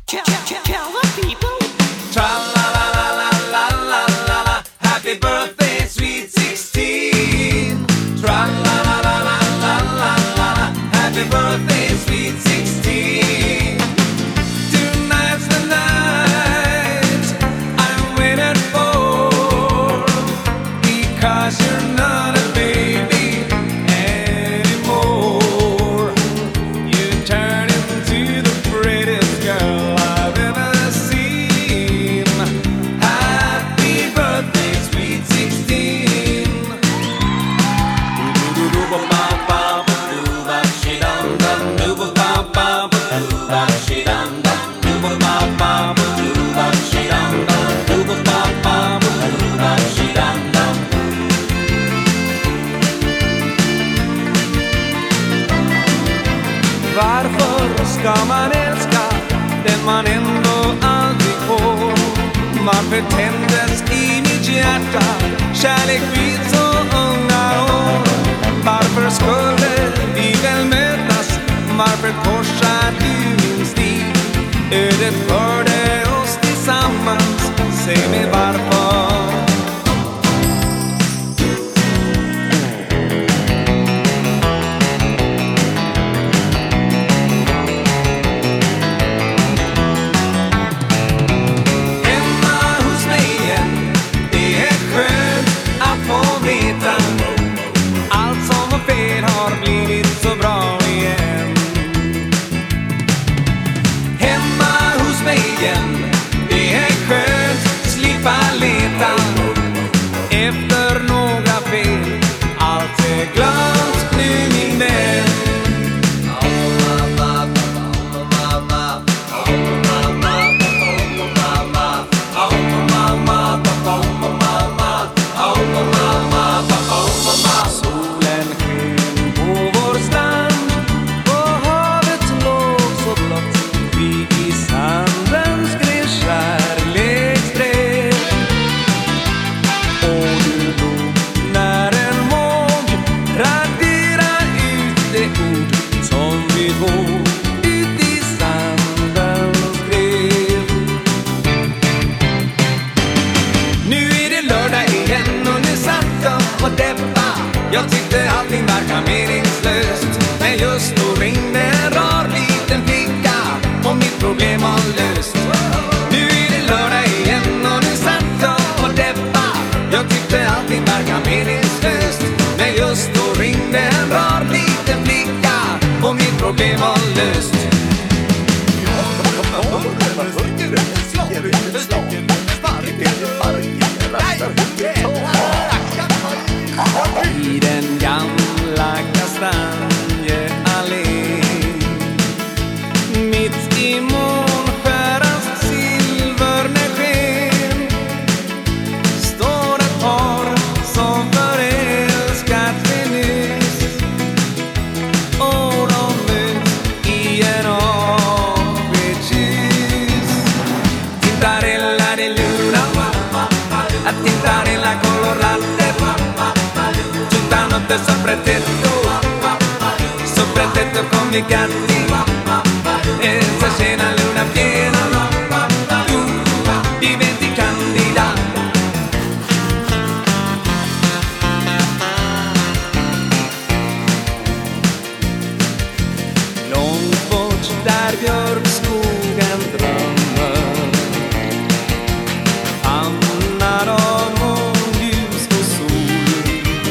Tell the people. Tra-la-la-la-la-la-la-la, happy birthday, sweet 16. Tra-la-la-la-la-la-la-la, happy birthday, sweet 16. Tonight's the night I'm waiting for, because you're not a baby anymore. You turn into the prettiest girl I've ever seen. Happy birthday, sweet 16. Varför ska man älska den man ändå aldrig får? Varför tändes i mitt hjärta kärlek vid så unga år? Varför skulle vi väl mötas? Varför korsar du min stig? Ödet förde oss tillsammans, säg mig varför. Allt som var fel har blivit så bra igen. Hemma hos mig igen, det är skönt, slippa leta efter några fel. Allt är glömt nu, min vän. Solen sken på vår strand och havet låg så blått. Vi i sanden skrev kärleksbrev. Och du låg när en våg raderar ut det ord som vi två ut i sanden skrev. Nu är det lördag igen och nu satt jag och deppa. Jag tyckte allting verkar meningslöst, men just då ringde en rar liten flicka och mitt problem var löst. Nu är det lördag igen och nu satt jag och deppa. Jag tyckte allting verkar meningslöst, men just då ringde en rar liten flicka och mitt problem var löst. I den gamla kastanjeallén, mitt i månskärans silvernäsken, står ett par som förälskat sig nyss. Och de möts i en avskedskyss. Tintarella de luna, a tintarella colorate, giuntanotte sopra tetto con i gatti, e se scena luna piena tu diventi candida. Långt bort där björkskogen drömmer, hamnar av månljus och sol.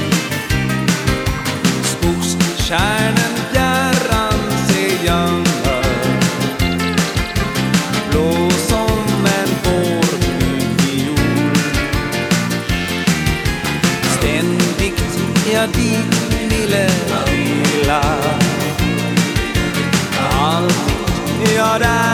Skogskärnen fjärran sig gömmer, blå som en vårflygviol. Ständigt jag dit ville vila, alltid jag där